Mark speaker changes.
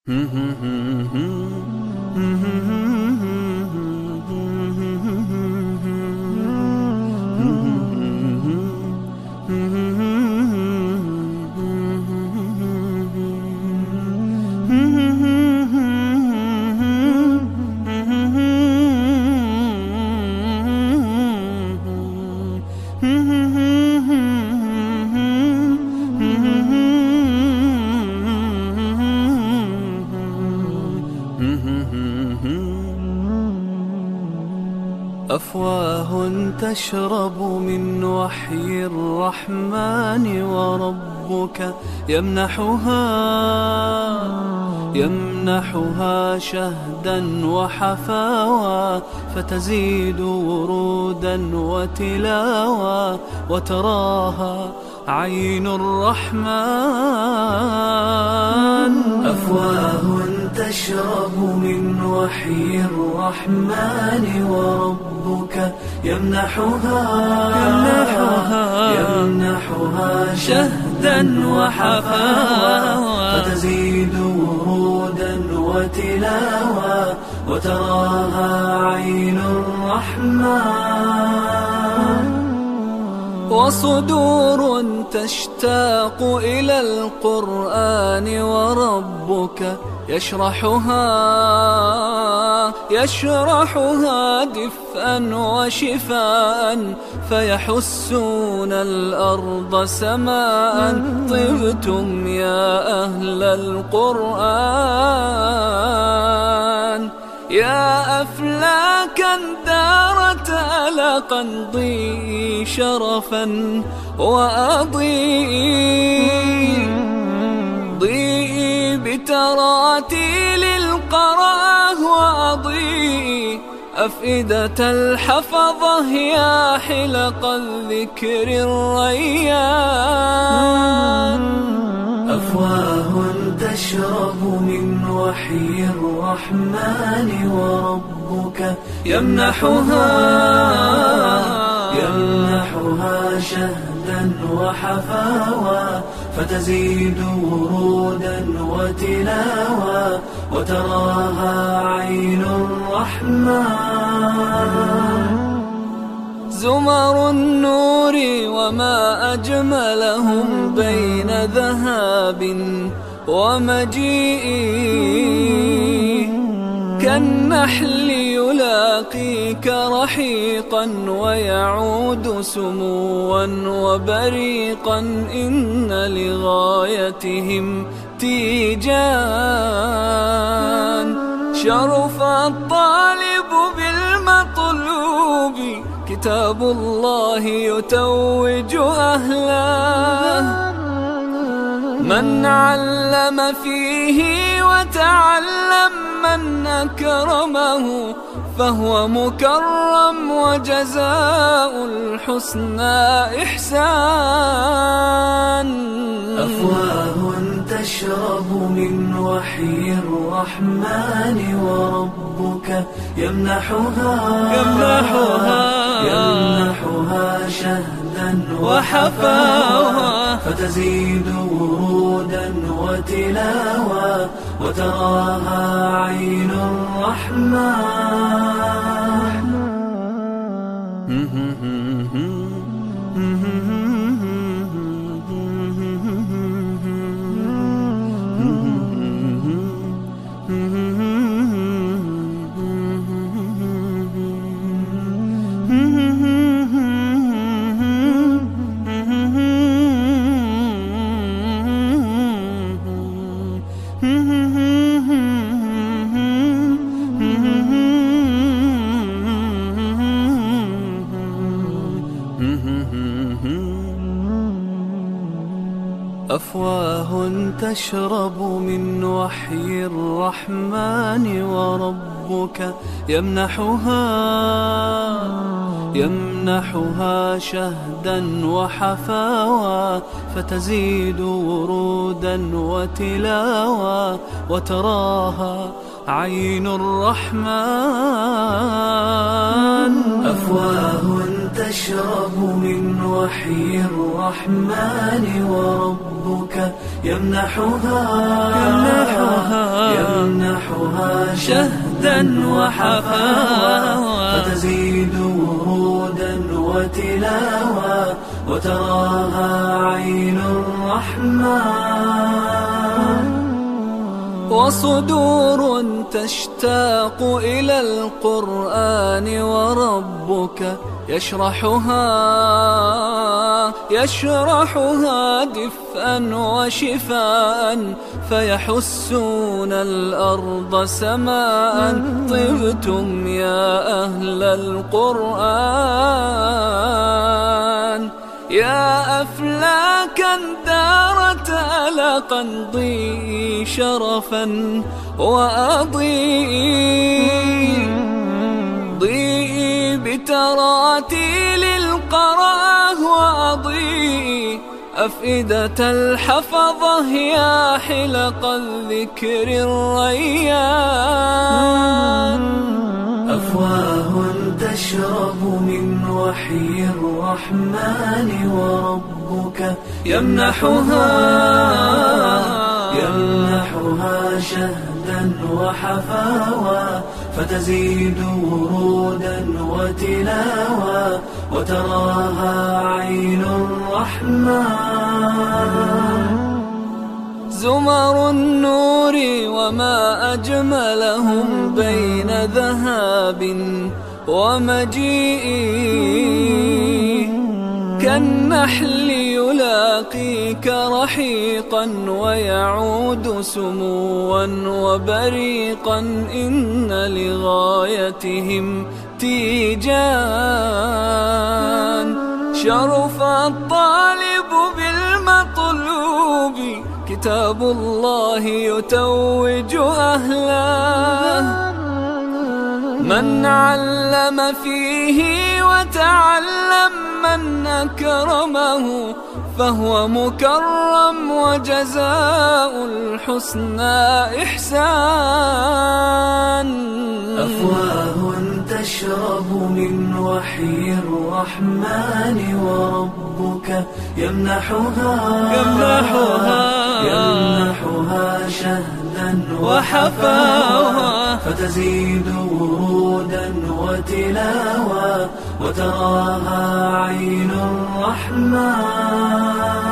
Speaker 1: أفواه تشرب من وحي الرحمن وربك يمنحها شهدا وحفاوى فتزيد ورودا وتلاوى وتراها عين الرحمن. أفواه تشرب من وحي الرحمن وربك يمنحها شهدا وحفاوى فتزيد ورودا وتلاوى وتراها عين الرحمن. وصدور تشتاق إلى القرآن وربك يشرحها دفءا وشفاء فيحسون الأرض سماء. طبتم يا أهل القرآن يا أفلاكا دارت ألقا ضيئي شرفا ضيئي بتراتيل القرآن وأضيئي أفئدة الحفظة يا حلق الذكر الريان. أفواه تشرب من وحي الرحمن وربك يمنحها شهدا وحفاوى فتزيد ورودا وتلاوى وتراها عين الرحمن. زمر النور وما أجملهم بين ذهاب ومجيء كالنحل يلاقيك رحيقا ويعود سموا وبريقا. إن لغايتهم تيجان شرف الطالب بالمطلوب كتاب الله يتوج أهله. من علم فيه وتعلم من أكرمه فهو مكرم وجزاء الحسنى إحسان. أفواه تشرب من وحي الرحمن وربك يمنحها شهدا وحفاوى فتزيد ورودا وتلاوى وتراها عين الرحمن. أفواه تشرب من وحي الرحمن وربك يمنحها شهدا وحفاوى فتزيد ورودا وتلاوى وتراها عين الرحمن. أفواه تشرب من وحي الرحمن وربك يمنحها شهدا وحفاوى فتزيد ورودا وتلاوى وتراها عين الرحمن وصدور تشتاق إلى القرآن وربك يشرحها دفءا وشفاء فيحسون الأرض سماء طبتم يا أهل القرآن يا أفلاكا دارت ألقا ضيئي شرفا ضيئي بتراتيل القرآن وأضيئي أفئدة الحفظة يا حلق الذكر الريان أفواه تشرب من وحي الرحمن وربك يمنحها شهدا وحفاوى فتزيد ورودا وتلاوى وتراها عين الرحمن زمر النور وما أجملهم بين ذهاب ومجيء كالنحل يلاقيك رحيقا ويعود سموا وبريقا إن لغايتهم تيجان شرف الطالب بالمطلوب كتاب الله يتوج أهله من علم فيه وتعلم من أكرمه فهو مكرم وجزاء الحسنى إحسان
Speaker 2: أفواه تشرب من وحي الرحمن وربك يمنحها شهدا وحفاوى فتزيد ورودا وتلاوى وتراها عين الرحمن